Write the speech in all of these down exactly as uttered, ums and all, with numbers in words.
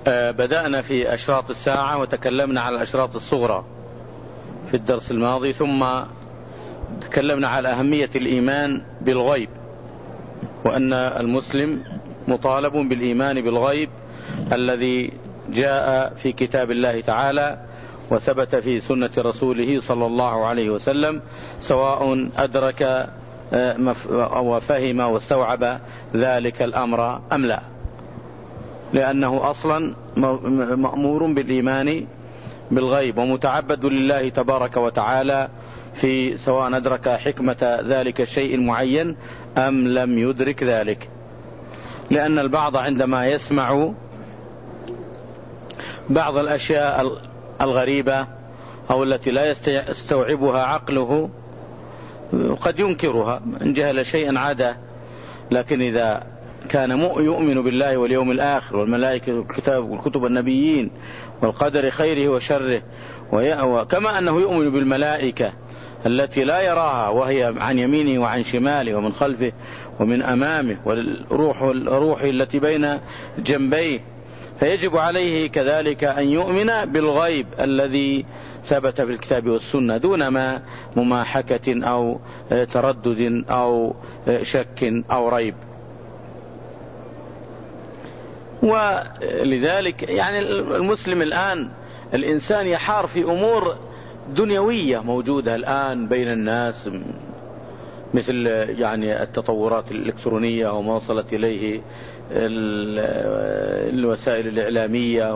بدأنا في أشراط الساعة وتكلمنا على الأشراط الصغرى في الدرس الماضي، ثم تكلمنا على أهمية الإيمان بالغيب، وأن المسلم مطالب بالإيمان بالغيب الذي جاء في كتاب الله تعالى وثبت في سنة رسوله صلى الله عليه وسلم، سواء أدرك وفهم واستوعب ذلك الأمر أم لا، لأنه أصلا مأمور بالإيمان بالغيب ومتعبد لله تبارك وتعالى في سواء أدرك حكمة ذلك الشيء المعين أم لم يدرك ذلك. لأن البعض عندما يسمع بعض الأشياء الغريبة أو التي لا يستوعبها عقله قد ينكرها إن جهل شيئا عادة، لكن إذا كان يؤمن بالله واليوم الآخر والملائكة والكتاب والكتب النبيين والقدر خيره وشره، وكما أنه يؤمن بالملائكة التي لا يراها وهي عن يمينه وعن شماله ومن خلفه ومن أمامه، والروح الروح التي بين جنبيه، فيجب عليه كذلك أن يؤمن بالغيب الذي ثبت في الكتاب والسنة دون ما مماحكة أو تردد أو شك أو ريب. ولذلك يعني المسلم الآن الإنسان يحار في أمور دنيوية موجودة الآن بين الناس، مثل يعني التطورات الإلكترونية وما وصلت إليه الوسائل الإعلامية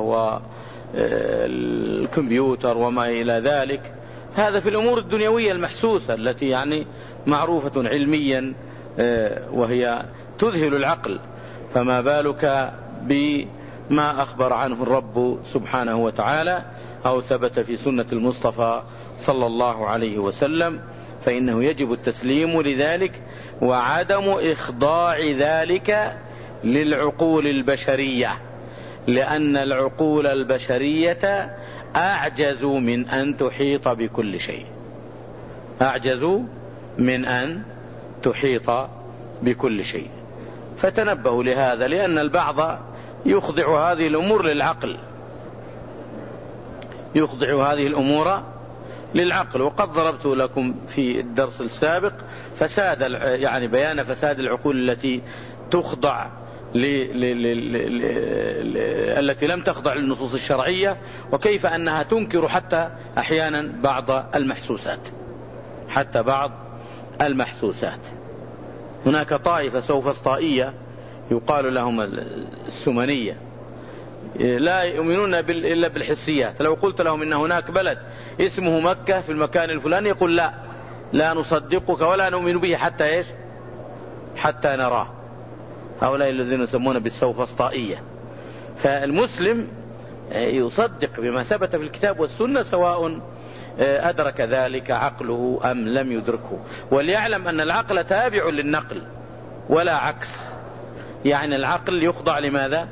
والكمبيوتر وما إلى ذلك. هذا في الأمور الدنيوية المحسوسة التي يعني معروفة علميا وهي تذهل العقل، فما بالك بما أخبر عنه الرب سبحانه وتعالى أو ثبت في سنة المصطفى صلى الله عليه وسلم، فإنه يجب التسليم لذلك وعدم إخضاع ذلك للعقول البشرية، لأن العقول البشرية أعجز من أن تحيط بكل شيء، أعجز من أن تحيط بكل شيء. فتنبهوا لهذا، لأن البعض يخضع هذه الأمور للعقل، يخضع هذه الأمور للعقل. وقد ضربت لكم في الدرس السابق فساد يعني بيان فساد العقول التي تخضع ل... ل... ل... ل... التي لم تخضع للنصوص الشرعية، وكيف أنها تنكر حتى أحيانا بعض المحسوسات، حتى بعض المحسوسات. هناك طائفة سوفسطائية يقال لهم السمنية، لا يؤمنون إلا بالحسيات. لو قلت لهم إن هناك بلد اسمه مكة في المكان الفلاني يقول لا لا نصدقك ولا نؤمن به حتى إيش حتى نراه. هؤلاء الذين يسمون بالسوفسطائية. فالمسلم يصدق بما ثبت في الكتاب والسنة سواء أدرك ذلك عقله أم لم يدركه، وليعلم أن العقل تابع للنقل ولا عكس. يعني العقل يخضع لماذا؟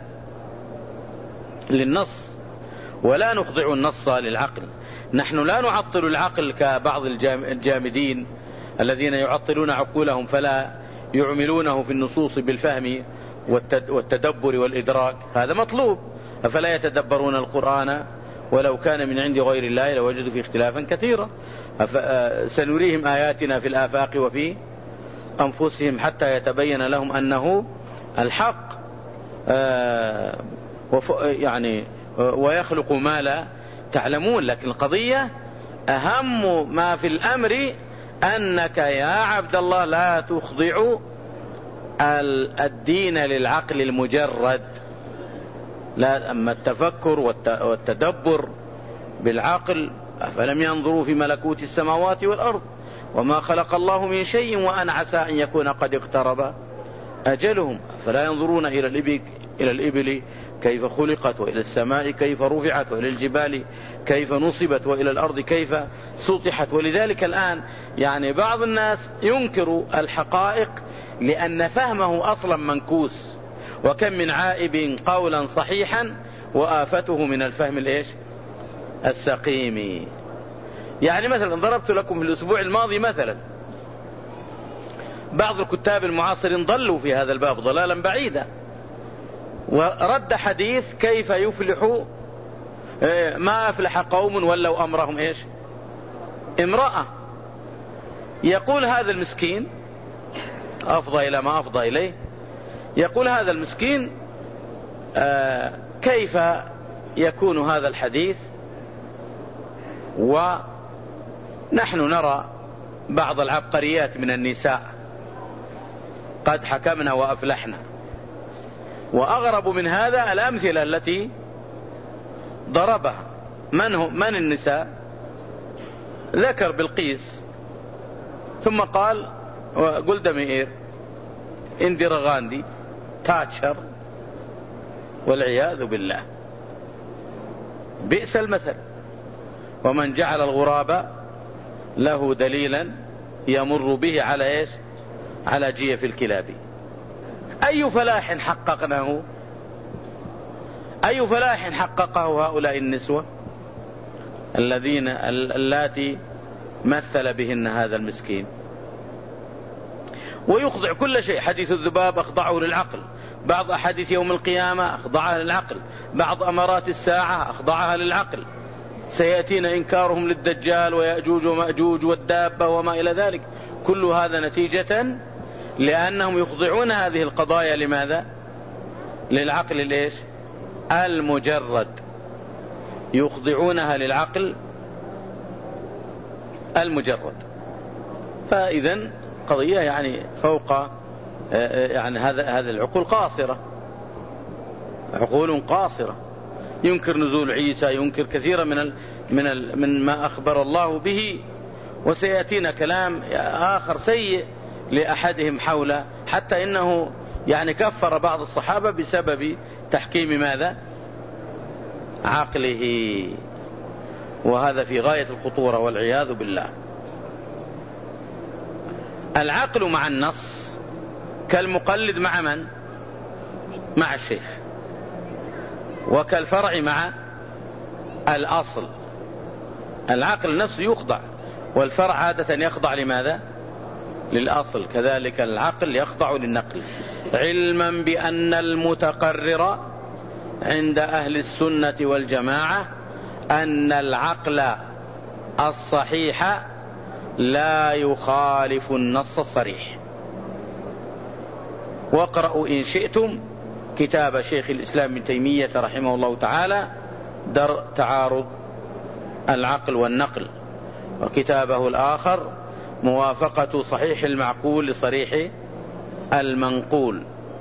للنص، ولا نخضع النص للعقل. نحن لا نعطل العقل كبعض الجامدين الذين يعطلون عقولهم فلا يعملونه في النصوص بالفهم والتدبر والإدراك. هذا مطلوب. أفلا يتدبرون القرآن ولو كان من عند غير الله لوجدوا فيه اختلافا كثيرا. سنريهم آياتنا في الآفاق وفي أنفسهم حتى يتبين لهم أنه الحق، يعني ويخلق ما لا تعلمون. لكن القضية أهم ما في الأمر أنك يا عبد الله لا تخضع الدين للعقل المجرد، لا. أما التفكر والتدبر بالعقل، أفلم ينظروا في ملكوت السماوات والأرض وما خلق الله من شيء وأن عسى أن يكون قد اقترب أجلهم، فلا ينظرون إلى الإبل, إلى الإبل كيف خلقت، وإلى السماء كيف رفعت، وإلى الجبال كيف نصبت، وإلى الأرض كيف سطحت. ولذلك الآن يعني بعض الناس ينكر الحقائق لأن فهمه أصلا منكوس، وكم من عائب قولا صحيحا وآفته من الفهم الإيش السقيم. يعني مثلا ضربت لكم في الأسبوع الماضي مثلا بعض الكتاب المعاصرين ضلوا في هذا الباب ضلالا بعيدا، ورد حديث كيف يفلح ما أفلح قوم ولوا أمرهم إيش امرأة. يقول هذا المسكين أفضى إلى ما أفضى إليه، يقول هذا المسكين آه كيف يكون هذا الحديث ونحن نرى بعض العبقريات من النساء قد حكمنا وأفلحنا. وأغرب من هذا الأمثلة التي ضربها. من هم من النساء؟ ذكر بلقيس، ثم قال جولدا مائير، انديرا غاندي، تاتشر، والعياذ بالله. بئس المثل. ومن جعل الغراب له دليلا يمر به على ايش؟ على جيف الكلاب. أي فلاح حققناه؟ أي فلاح حققه هؤلاء النسوة الذين اللاتي مثل بهن هذا المسكين؟ ويخضع كل شيء. حديث الذباب أخضعه للعقل، بعض أحاديث يوم القيامة أخضعها للعقل، بعض أمارات الساعة أخضعها للعقل. سيأتينا إنكارهم للدجال ويأجوج ومأجوج والدابة وما إلى ذلك. كل هذا نتيجة لأنهم يخضعون هذه القضايا لماذا؟ للعقل الإيش؟ المجرد. يخضعونها للعقل المجرد. فإذن قضية يعني فوق يعني هذا هذه العقول قاصرة، عقول قاصرة. ينكر نزول عيسى، ينكر كثيرا من ال من ال من ما أخبر الله به. وسيأتينا كلام آخر سيء لأحدهم حول حتى إنه يعني كفر بعض الصحابة بسبب تحكيم ماذا؟ عقله. وهذا في غاية الخطورة والعياذ بالله. العقل مع النص كالمقلد مع من؟ مع الشيخ. وكالفرع مع الأصل. العقل نفسه يخضع، والفرع عادة يخضع لماذا؟ للأصل. كذلك العقل يخضع للنقل. علما بأن المتقرر عند أهل السنة والجماعة أن العقل الصحيح لا يخالف النص الصريح. واقرأوا إن شئتم كتاب شيخ الإسلام ابن تيمية رحمه الله تعالى درء تعارض العقل والنقل، وكتابه الآخر موافقة صحيح المعقول لصريح المنقول،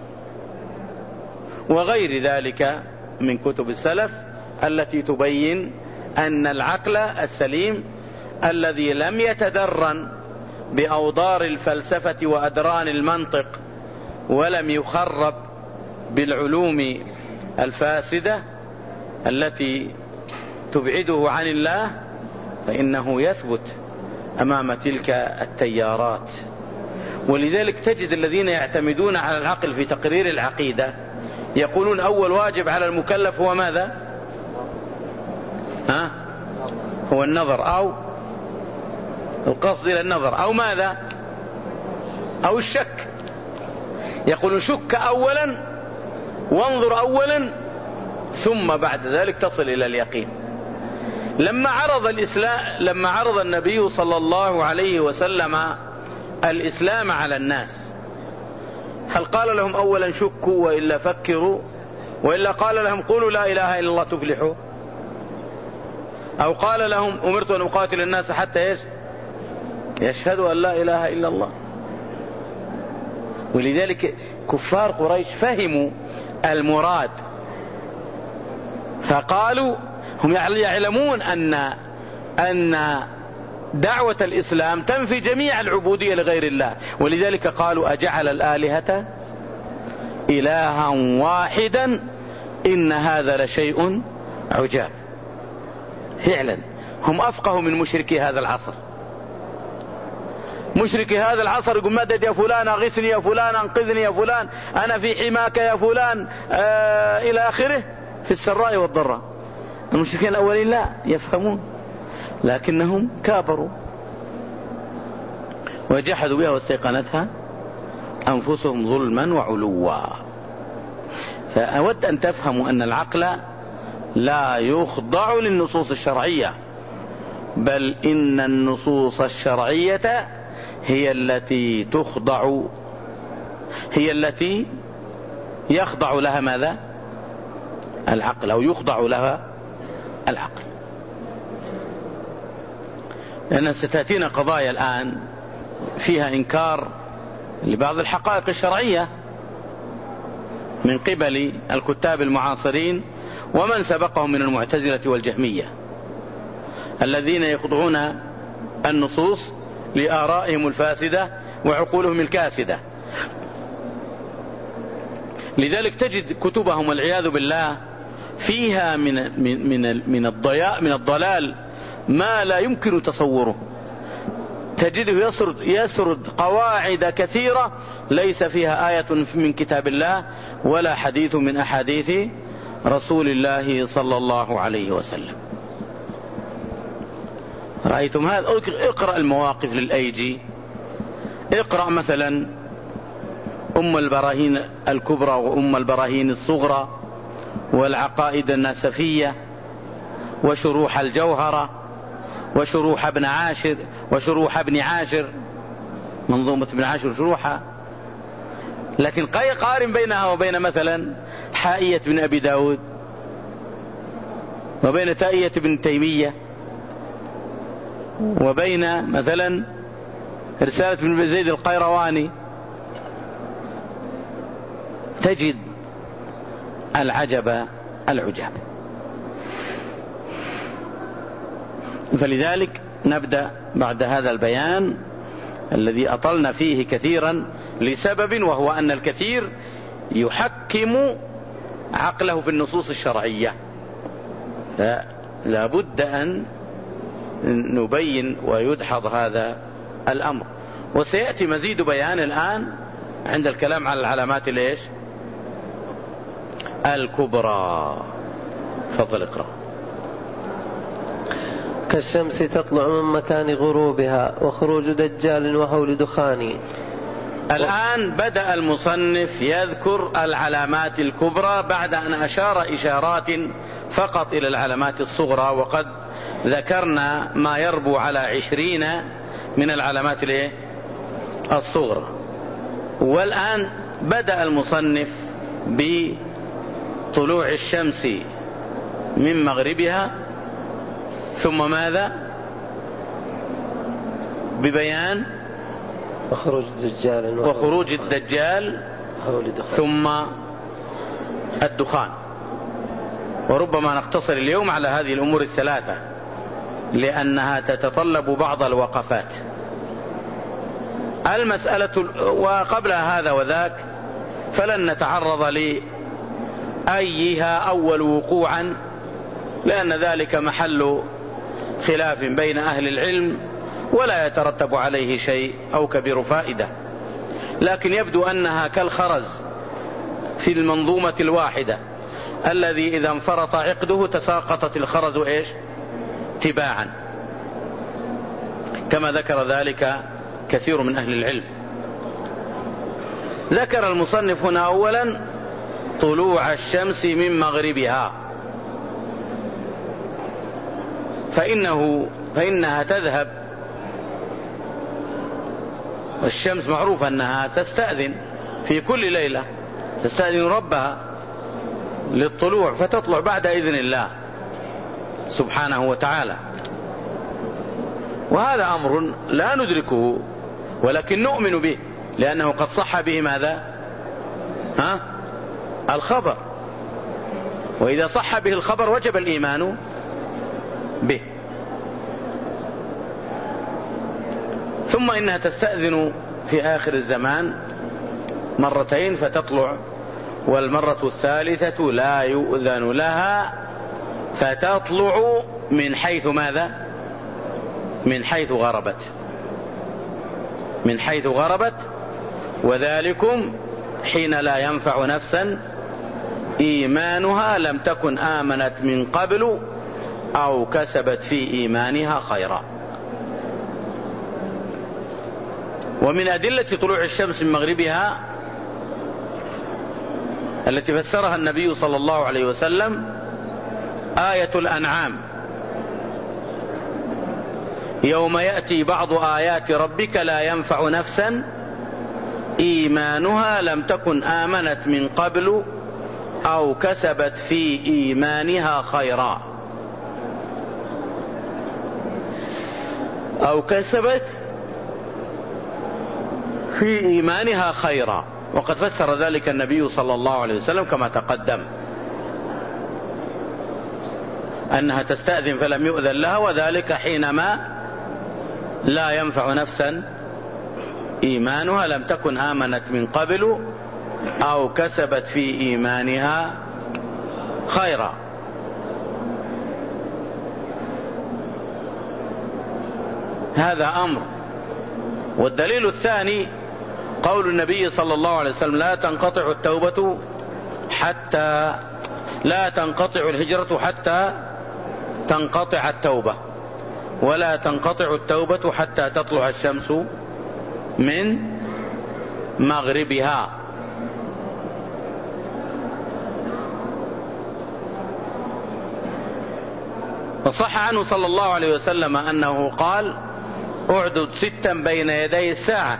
وغير ذلك من كتب السلف التي تبين أن العقل السليم الذي لم يتدرن بأوضار الفلسفة وأدران المنطق ولم يخرب بالعلوم الفاسدة التي تبعده عن الله، فإنه يثبت أمام تلك التيارات. ولذلك تجد الذين يعتمدون على العقل في تقرير العقيدة يقولون أول واجب على المكلف هو ماذا؟ ها؟ هو النظر أو القصد إلى النظر أو ماذا؟ أو الشك. يقولون شك أولا وانظر أولا ثم بعد ذلك تصل إلى اليقين. لما عرض الإسلام لما عرض النبي صلى الله عليه وسلم الإسلام على الناس، هل قال لهم أولا شكوا وإلا فكروا، وإلا قال لهم قولوا لا إله إلا الله تفلحوا، أو قال لهم أمرت أن أقاتل الناس حتى إيش؟ يشهدوا أن لا إله إلا الله. ولذلك كفار قريش فهموا المراد، فقالوا هم يعلمون أن أن دعوة الإسلام تنفي جميع العبودية لغير الله، ولذلك قالوا أجعل الآلهة إلها واحدا إن هذا لشيء عجاب. فعلا هم أفقهوا من مشركي هذا العصر. مشركي هذا العصر يقول مدد يا فلان، أغثني يا فلان، أنقذني يا فلان، أنا في حماك يا فلان، آه إلى آخره في السراء والضراء. المشركين الأولين لا يفهمون، لكنهم كابروا وجحدوا بها واستيقنتها أنفسهم ظلما وعلوا. فأود أن تفهموا أن العقل لا يخضع للنصوص الشرعية، بل إن النصوص الشرعية هي التي تخضع، هي التي يخضع لها ماذا؟ العقل، أو يخضع لها العقل. لأن ستأتينا قضايا الآن فيها إنكار لبعض الحقائق الشرعية من قبل الكتاب المعاصرين ومن سبقهم من المعتزلة والجهمية، الذين يخضعون النصوص لآرائهم الفاسدة وعقولهم الكاسدة. لذلك تجد كتبهم والعياذ بالله فيها من من من من الضياء من الضلال ما لا يمكن تصوره. تجده يسرد يسرد قواعد كثيرة ليس فيها آية من كتاب الله ولا حديث من أحاديث رسول الله صلى الله عليه وسلم. رأيتم هذا؟ اقرأ المواقف للأيجي، اقرأ مثلا أم البراهين الكبرى وأم البراهين الصغرى والعقائد الناسفية وشروح الجوهرة وشروح ابن عاشر وشروح ابن عاشر، منظومة ابن عاشر شروحها. لكن قارن بينها وبين مثلا حائية بن أبي داود، وبين تائية بن تيمية، وبين مثلا رسالة ابن زيد القيرواني، تجد العجب العجاب. فلذلك نبدأ بعد هذا البيان الذي أطلنا فيه كثيرا لسبب، وهو أن الكثير يحكم عقله في النصوص الشرعية، فلا بد أن نبين ويدحض هذا الأمر. وسيأتي مزيد بيان الآن عند الكلام على العلامات ليش الكبرى. فضل اقرأ. كالشمس تطلع من مكان غروبها وخروج دجال وهول دخان. الآن بدأ المصنف يذكر العلامات الكبرى بعد أن أشار إشارات فقط إلى العلامات الصغرى، وقد ذكرنا ما يربو على عشرين من العلامات الصغرى. والآن بدأ المصنف بطلوع الشمس من مغربها، ثم ماذا؟ ببيان وخروج الدجال وخروج الدجال ثم الدخان. وربما نقتصر اليوم على هذه الأمور الثلاثة لأنها تتطلب بعض الوقفات. المسألة وقبل هذا وذاك فلن نتعرض لأيها أول وقوعا، لأن ذلك محل خلاف بين أهل العلم ولا يترتب عليه شيء أو كبير فائدة، لكن يبدو أنها كالخرز في المنظومة الواحدة الذي إذا انفرط عقده تساقطت الخرز إيش تباعا، كما ذكر ذلك كثير من أهل العلم. ذكر المصنف هنا أولا طلوع الشمس من مغربها، فإنه فإنها تذهب. الشمس معروف أنها تستأذن في كل ليلة، تستأذن ربها للطلوع، فتطلع بعد إذن الله سبحانه وتعالى. وهذا أمر لا ندركه ولكن نؤمن به، لأنه قد صح به ماذا؟ ها؟ الخبر، وإذا صح به الخبر وجب الإيمان به. ثم إنها تستأذن في آخر الزمان مرتين فتطلع، والمرة الثالثة لا يؤذن لها فتطلع من حيث ماذا؟ من حيث غربت، من حيث غربت. وذلكم حين لا ينفع نفسا إيمانها لم تكن آمنت من قبل أو كسبت في إيمانها خيرا. ومن أدلة طلوع الشمس من مغربها التي فسرها النبي صلى الله عليه وسلم آية الأنعام: يوم يأتي بعض آيات ربك لا ينفع نفسا إيمانها لم تكن آمنت من قبل أو كسبت في إيمانها خيرا أو كسبت في إيمانها خيرا. وقد فسر ذلك النبي صلى الله عليه وسلم كما تقدم، أنها تستأذن فلم يؤذن لها، وذلك حينما لا ينفع نفسا إيمانها لم تكن آمنت من قبل أو كسبت في إيمانها خيرا. هذا أمر. والدليل الثاني قول النبي صلى الله عليه وسلم: لا تنقطع التوبة حتى لا تنقطع الهجرة حتى تنقطع التوبة، ولا تنقطع التوبة حتى تطلع الشمس من مغربها. وصح عنه صلى الله عليه وسلم أنه قال: أعدد ستا بين يدي الساعة،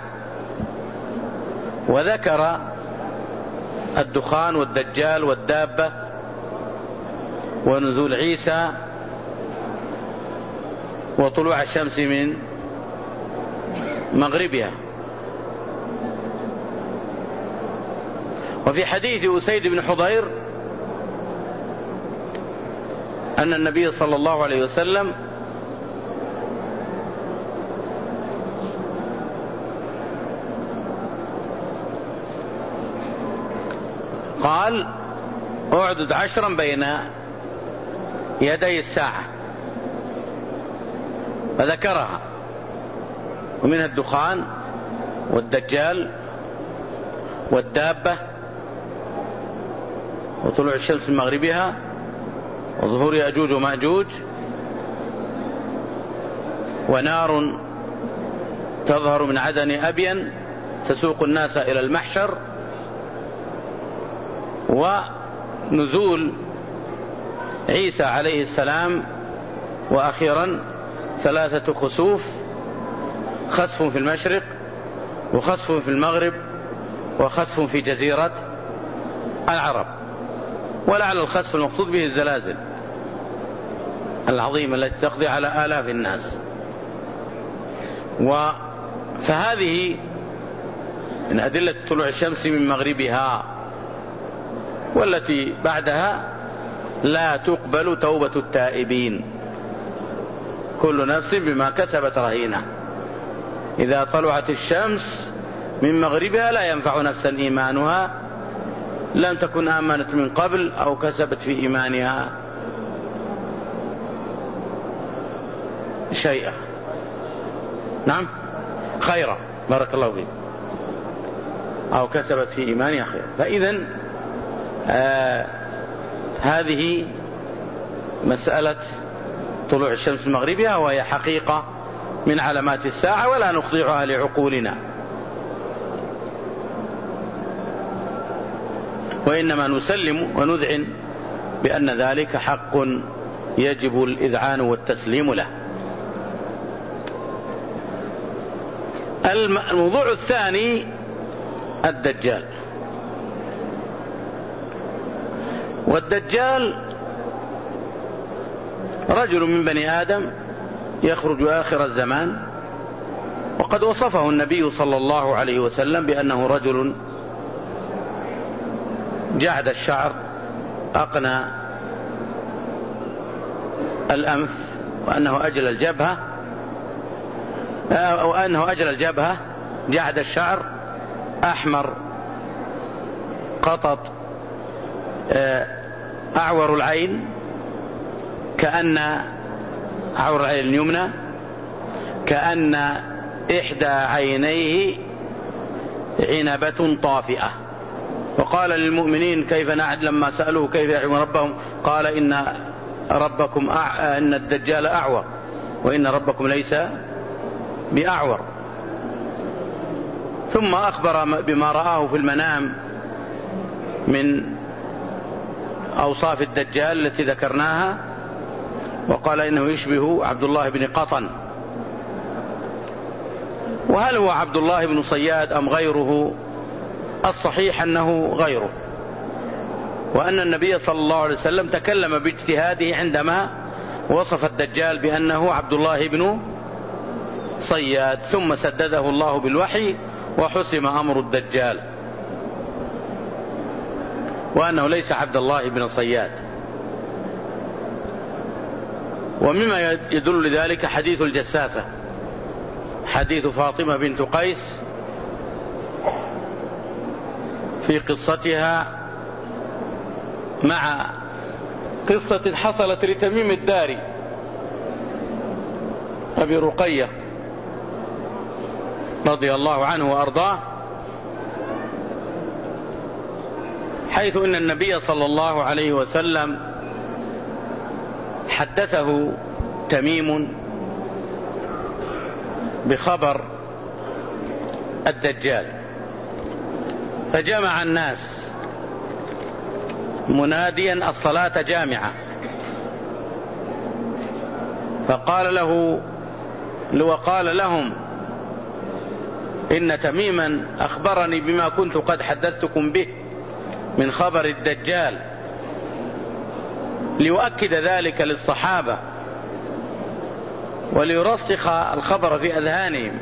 وذكر الدخان والدجال والدابة ونزول عيسى وطلوع الشمس من مغربها. وفي حديث أسيد بن حضير أن النبي صلى الله عليه وسلم قال: أعدد عشرا بين يدي الساعة، فذكرها، ومنها الدخان والدجال والدابة وطلوع الشمس من مغربها وظهور يأجوج ومأجوج ونار تظهر من عدن أبين تسوق الناس إلى المحشر، ونزول عيسى عليه السلام، وأخيرا ثلاثة خسوف: خسف في المشرق وخسف في المغرب وخسف في جزيرة العرب. ولعل الخسف المقصود به الزلازل العظيمة التي تقضي على آلاف الناس. فهذه من أدلة طلوع الشمس من مغربها. والتي بعدها: لا تقبل توبة التائبين، كل نفس بما كسبت رهينة. إذا طلعت الشمس من مغربها لا ينفع نفسا إيمانها لم تكن آمنت من قبل أو كسبت في إيمانها شيئا. نعم، خيرا، بارك الله فيك، أو كسبت في إيمانها خيرا. فإذن آه هذه مسألة طلوع الشمس من مغربها، وهي حقيقة من علامات الساعة ولا نخضعها لعقولنا، وإنما نسلم ونذعن بأن ذلك حق يجب الإذعان والتسليم له. الموضوع الثاني الدجال. والدجال رجل من بني آدم يخرج آخر الزمان، وقد وصفه النبي صلى الله عليه وسلم بأنه رجل جعد الشعر أقنى الأنف، وأنه أجل الجبهة أو أنه أجل الجبهة جعد الشعر أحمر قطط أعور العين، كأن أعور العين اليمنى كأن إحدى عينيه عنبة طافئة. وقال للمؤمنين: كيف نعد؟ لما سألوه كيف يعلم ربهم قال: إن ربكم أع... إن الدجال أعور وإن ربكم ليس بأعور. ثم أخبر بما رآه في المنام من أوصاف الدجال التي ذكرناها، وقال إنه يشبه عبد الله بن قطن. وهل هو عبد الله بن صياد أم غيره؟ الصحيح أنه غيره، وأن النبي صلى الله عليه وسلم تكلم باجتهاده عندما وصف الدجال بأنه عبد الله بن صياد، ثم سدده الله بالوحي وحسم أمر الدجال، وأنه ليس عبد الله بن صياد. ومما يدل لذلك حديث الجساسة، حديث فاطمة بنت قيس في قصتها مع قصة حصلت لتميم الداري أبي رقية رضي الله عنه وأرضاه، حيث إن النبي صلى الله عليه وسلم حدثه تميم بخبر الدجال، فجمع الناس مناديا الصلاة جامعة، فقال له وقال لهم إن تميما أخبرني بما كنت قد حدثتكم به من خبر الدجال، ليؤكد ذلك للصحابة وليرسخ الخبر في أذهانهم.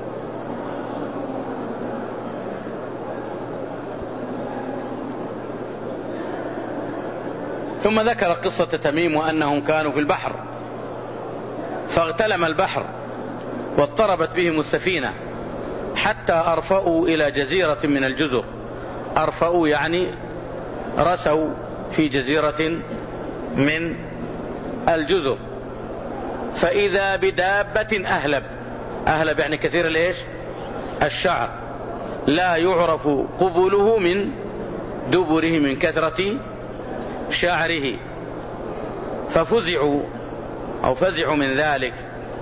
ثم ذكر قصة تميم وأنهم كانوا في البحر، فاغتلم البحر واضطربت بهم السفينة حتى أرفأوا إلى جزيرة من الجزر. أرفأوا يعني رسوا في جزيرة من الجزر، فإذا بدابة أهلب. أهلب يعني كثير الإيش؟ الشعر، لا يعرف قبله من دبره من كثرة شعره، ففزعوا أو فزعوا من ذلك،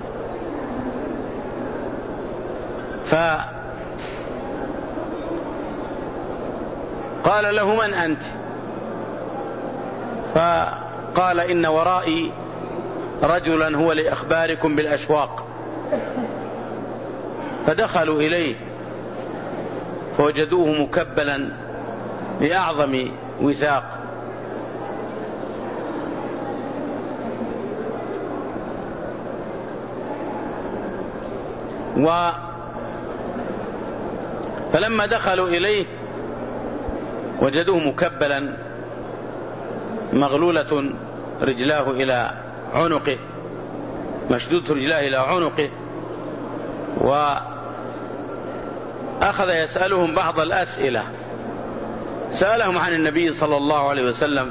فقال له من أنت؟ فقال إن ورائي رجلا هو لأخباركم بالأشواق. فدخلوا إليه فوجدوه مكبلا بأعظم وثاق، و فلما دخلوا إليه وجدوه مكبلا مغلولة رجلاه إلى عنقه، مشدود رجلاه إلى عنقه، وأخذ يسألهم بعض الأسئلة. سألهم عن النبي صلى الله عليه وسلم،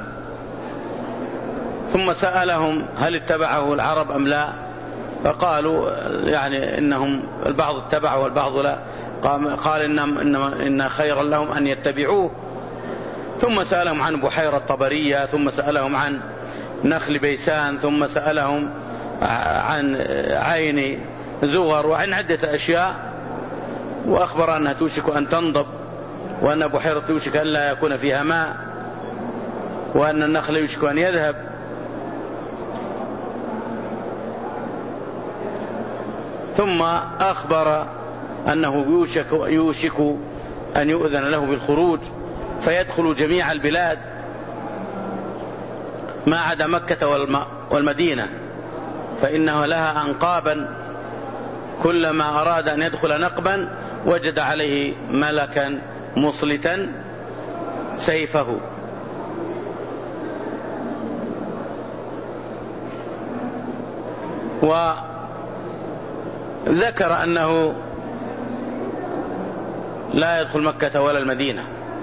ثم سألهم هل اتبعه العرب أم لا، فقالوا يعني إنهم البعض اتبعه والبعض لا. قال إنما إنما إن خيرا لهم أن يتبعوه. ثم سألهم عن بحيرة طبرية، ثم سألهم عن نخل بيسان، ثم سألهم عن عين زغر وعن عدة أشياء، وأخبر أنها توشك أن تنضب، وأن بحيرة توشك أن لا يكون فيها ماء، وأن النخل يوشك أن يذهب. ثم أخبر أنه يوشك, يوشك أن يؤذن له بالخروج فيدخل جميع البلاد ما عدا مكة والمدينة، فإنها لها أنقابا، كلما أراد أن يدخل نقبا وجد عليه ملكا مصلتا سيفه. وذكر أنه لا يدخل مكة ولا المدينة.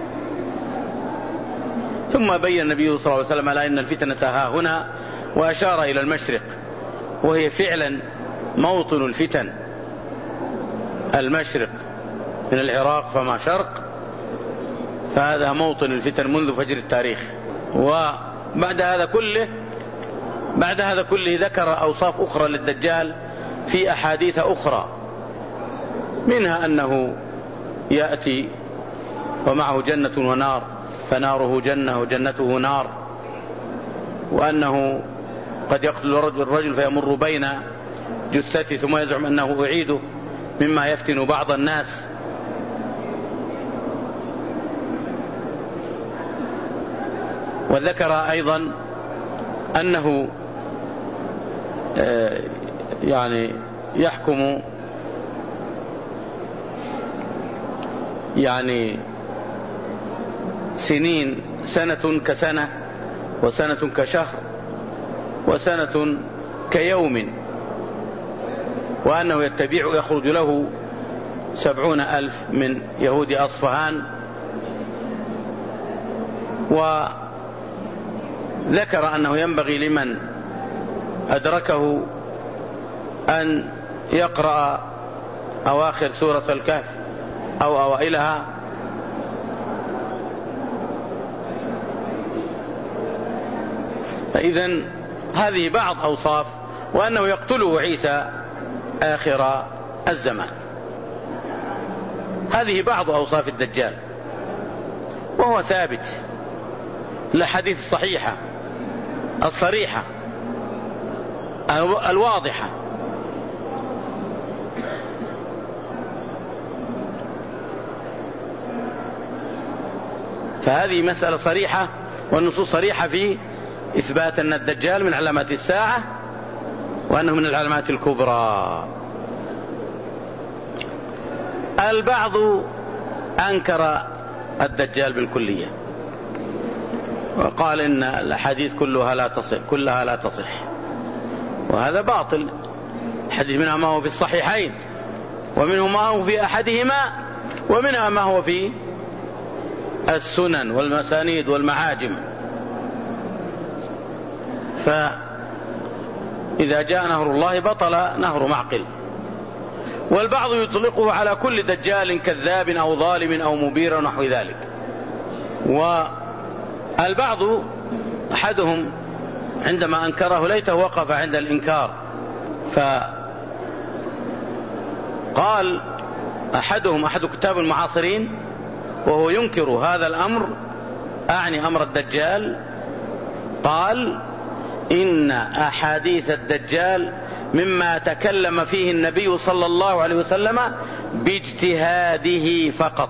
ثم بين النبي صلى الله عليه وسلم على أن الفتنة ها هنا، وأشار إلى المشرق، وهي فعلا موطن الفتن، المشرق من العراق فما شرق، فهذا موطن الفتن منذ فجر التاريخ. وبعد هذا كله بعد هذا كله ذكر أوصاف أخرى للدجال في أحاديث أخرى، منها أنه يأتي ومعه جنة ونار، فناره جنة وجنته نار، وأنه قد يقتل الرجل, الرجل فيمر بين جثته ثم يزعم أنه أعيده، مما يفتن بعض الناس. وذكر أيضا أنه يعني يحكم يعني سنين، سنة كسنة، وسنة كشهر، وسنة كيوم، وأنه يتبع يخرج له سبعون ألف من يهود أصفهان. وذكر أنه ينبغي لمن أدركه أن يقرأ أواخر سورة الكهف أو أوائلها، فإذن هذه بعض أوصاف، وأنه يقتله عيسى آخر الزمان. هذه بعض أوصاف الدجال، وهو ثابت الأحاديث الصحيحة الصريحة الواضحة. فهذه مسألة صريحة، والنصوص صريحة في إثبات أن الدجال من علامات الساعة، وأنه من العلامات الكبرى. البعض أنكر الدجال بالكلية وقال إن الحديث كلها لا تصح كلها لا تصح وهذا باطل. حديث منها ما هو في الصحيحين، ومنه ما هو في أحدهما، ومنها ما هو في السنن والمسانيد والمعاجم. فإذا جاء نهر الله بطل نهر معقل. والبعض يطلقه على كل دجال كذاب أو ظالم أو مبير ونحو ذلك. والبعض أحدهم عندما أنكره ليته وقف عند الإنكار، فقال أحدهم أحد كتاب المعاصرين وهو ينكر هذا الأمر، أعني أمر الدجال، قال إن أحاديث الدجال مما تكلم فيه النبي صلى الله عليه وسلم باجتهاده فقط،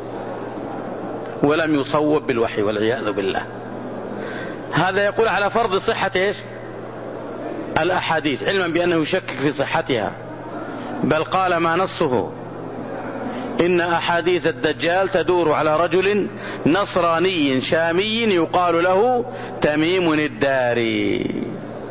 ولم يصوب بالوحي والعياذ بالله. هذا يقول على فرض صحة إيش؟ الأحاديث، علما بأنه يشكك في صحتها، بل قال ما نصه إن أحاديث الدجال تدور على رجل نصراني شامي يقال له تميم الداري،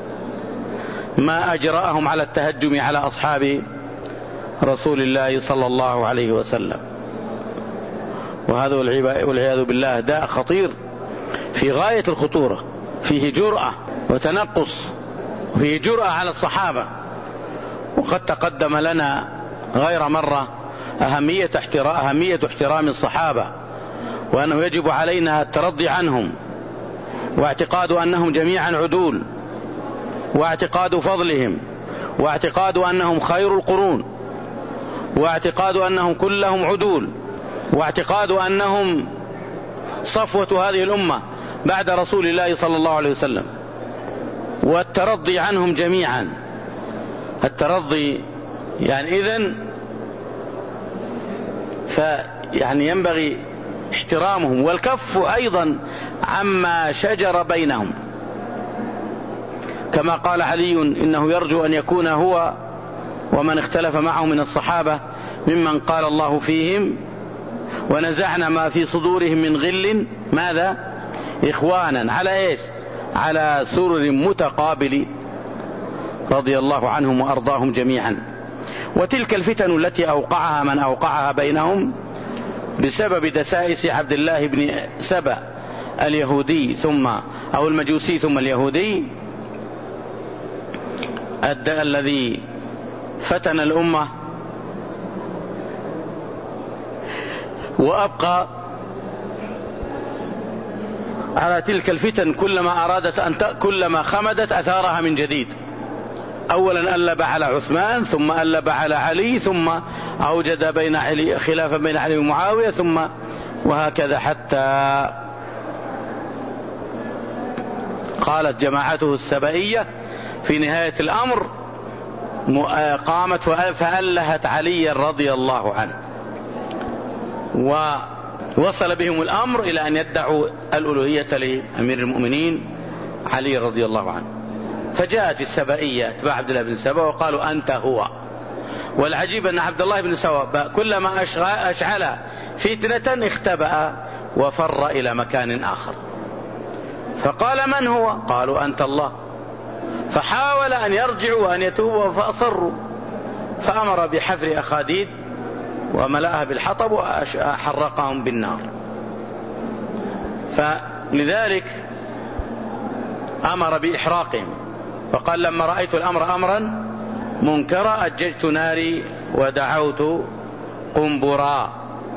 ما أجرأهم على التهجم على أصحاب رسول الله صلى الله عليه وسلم. وهذا والعياذ بالله داء خطير في غاية الخطورة، فيه جرأة وتنقص، وفيه جرأة على الصحابة. وقد تقدم لنا غير مرة أهمية احترام, أهمية احترام الصحابة، وأنه يجب علينا الترضي عنهم، واعتقاد أنهم جميعا عدول، واعتقاد فضلهم، واعتقاد أنهم خير القرون، واعتقاد أنهم كلهم عدول، واعتقاد أنهم صفوة هذه الأمة بعد رسول الله صلى الله عليه وسلم، والترضي عنهم جميعا. الترضي يعني إذن فيعني ينبغي احترامهم، والكف أيضا عما شجر بينهم، كما قال علي إنه يرجو أن يكون هو ومن اختلف معه من الصحابة ممن قال الله فيهم ونزعنا ما في صدورهم من غل ماذا إخوانا على إيش؟ على سرر متقابل، رضي الله عنهم وأرضاهم جميعا. وتلك الفتن التي أوقعها من أوقعها بينهم بسبب دسائس عبد الله بن سبأ اليهودي ثم أو المجوسي ثم اليهودي الذي فتن الأمة وأبقى على تلك الفتن كلما أرادت أن كلما خمدت أثارها من جديد. أولا ألب على عثمان، ثم ألب على علي، ثم أوجد بين علي خلافا بين علي ومعاوية، ثم وهكذا حتى قالت جماعته السبائية في نهاية الأمر قامت فألهت علي رضي الله عنه، ووصل بهم الأمر إلى أن يدعوا الألوهية لأمير المؤمنين علي رضي الله عنه. فجاءت السبائية اتباع عبد الله بن سبأ وقالوا أنت هو. والعجيب أن عبد الله بن سبأ كلما أشعل فتنة اختبأ وفر إلى مكان آخر، فقال من هو؟ قالوا أنت الله. فحاول أن يرجعوا وأن يتوبوا فأصروا، فأمر بحفر أخاديد وملأها بالحطب وحرقهم بالنار. فلذلك أمر بإحراقهم، فقال لما رأيت الأمر أمرا منكرا أججت ناري ودعوت قنبرا.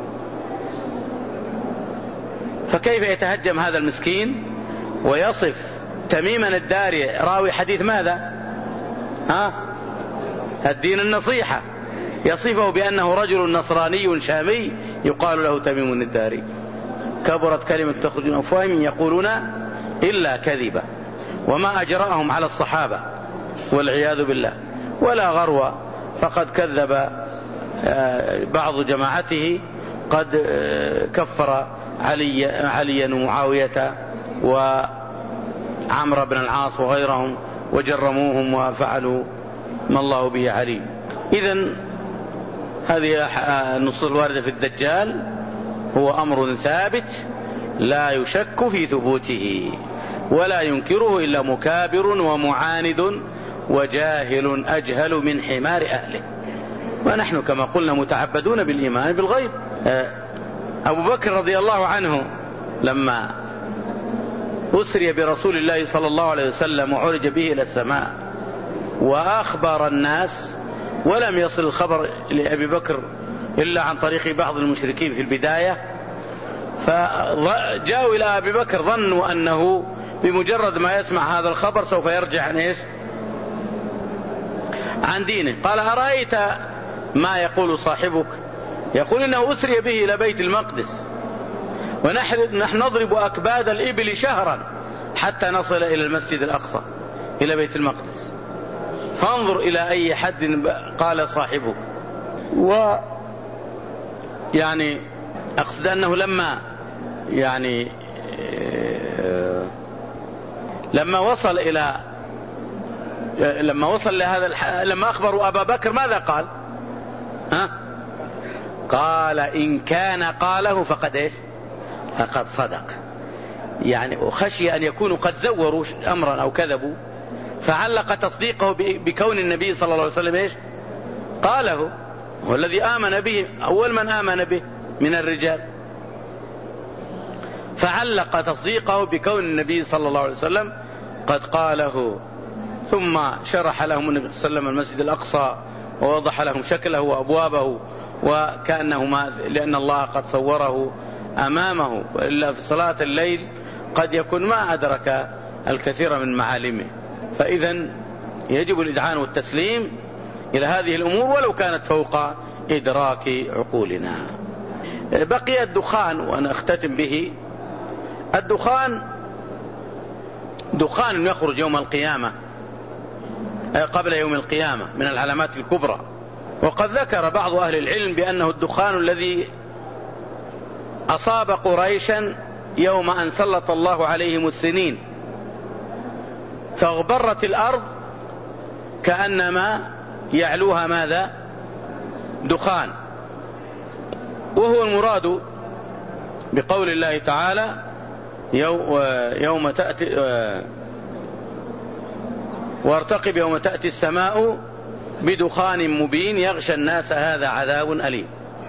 فكيف يتهجم هذا المسكين ويصف تميما الداري راوي حديث ماذا؟ ها؟ الدين النصيحة، يصفه بأنه رجل نصراني شامي يقال له تميم الداري. كبرت كلمة تخرج من أفواههم يقولون إلا كذبا، وما أجرأهم على الصحابة والعياذ بالله ولا غروة، فقد كذب بعض جماعته قد كفر علي عليا ومعاوية وعمر بن العاص وغيرهم وجرموهم وفعلوا ما الله به عليم. إذن هذه النصوص الواردة في الدجال هو أمر ثابت لا يشك في ثبوته ولا ينكره إلا مكابر ومعاند وجاهل أجهل من حمار أهله. ونحن كما قلنا متعبدون بالإيمان بالغيب. أبو بكر رضي الله عنه لما أسري برسول الله صلى الله عليه وسلم وعرج به إلى السماء وأخبر الناس، ولم يصل الخبر لأبي بكر إلا عن طريق بعض المشركين في البداية، فجاءوا إلى أبي بكر ظنوا أنه بمجرد ما يسمع هذا الخبر سوف يرجع عن إيش؟ عن دينه. قال أرأيت ما يقول صاحبك؟ يقول إنه أسري به إلى بيت المقدس ونحن نحن نضرب أكباد الإبل شهرا حتى نصل إلى المسجد الأقصى إلى بيت المقدس، فانظر إلى أي حد قال صاحبك. و يعني أقصد أنه لما يعني لما وصل إلى لما وصل لهذا الح... لما أخبروا أبا بكر ماذا قال؟ ها؟ قال إن كان قاله فقد إيش؟ فقد صدق. يعني خشي أن يكونوا قد زوروا أمرا أو كذبوا، فعلق تصديقه بكون النبي صلى الله عليه وسلم إيش؟ قاله، هو الذي آمن به أول من آمن به من الرجال، فعلق تصديقه بكون النبي صلى الله عليه وسلم قد قاله. ثم شرح لهم النبي صلى الله عليه وسلم المسجد الأقصى ووضح لهم شكله وأبوابه وكأنه ما، لأن الله قد صوره أمامه، وإلا في صلاة الليل قد يكون ما أدرك الكثير من معالمه. فإذا يجب الإذعان والتسليم إلى هذه الأمور ولو كانت فوق إدراك عقولنا. بقي الدخان وأنا أختتم به. الدخان دخان يخرج يوم القيامة قبل يوم القيامة من العلامات الكبرى، وقد ذكر بعض أهل العلم بأنه الدخان الذي أصاب قريشا يوم أن سلط الله عليهم السنين فاغبرت الأرض كأنما يعلوها ماذا؟ دخان. وهو المراد بقول الله تعالى يوم تأتي وارتقب يوم تأتي السماء بدخان مبين يغشى الناس هذا عذاب أليم.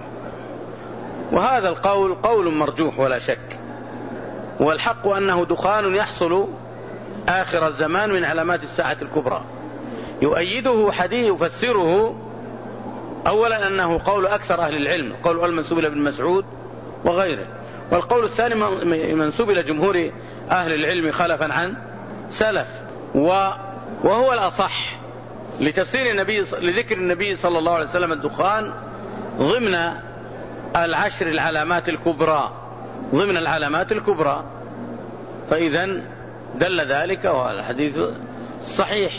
وهذا القول قول مرجوح ولا شك، والحق أنه دخان يحصل آخر الزمان من علامات الساعة الكبرى. يؤيده حديث يفسره أولا أنه قول أكثر أهل العلم، قول المنسوب إلى ابن مسعود وغيره، والقول الثاني منسوب إلى جمهور أهل العلم خلفا عن سلف، وهو الأصح لتفسير النبي لذكر النبي صلى الله عليه وسلم الدخان ضمن العشر العلامات الكبرى ضمن العلامات الكبرى. فإذا دل ذلك وهذا الحديث الصحيح.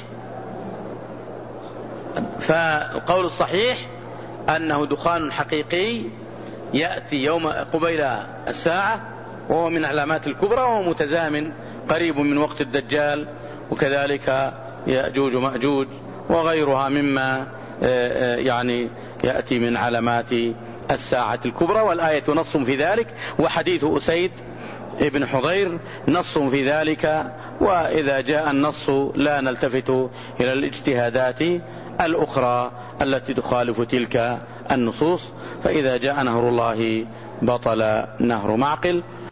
فالقول الصحيح أنه دخان حقيقي يأتي يوم قبيل الساعة، وهو من علامات الكبرى، وهو متزامن قريب من وقت الدجال، وكذلك يأجوج ومأجوج وغيرها مما يعني يأتي من علامات الساعة الكبرى. والآية نص في ذلك، وحديث أسيد ابن حضير نص في ذلك. وإذا جاء النص لا نلتفت إلى الاجتهادات الأخرى التي تخالف تلك النصوص، فإذا جاء نهر الله بطل نهر معقل.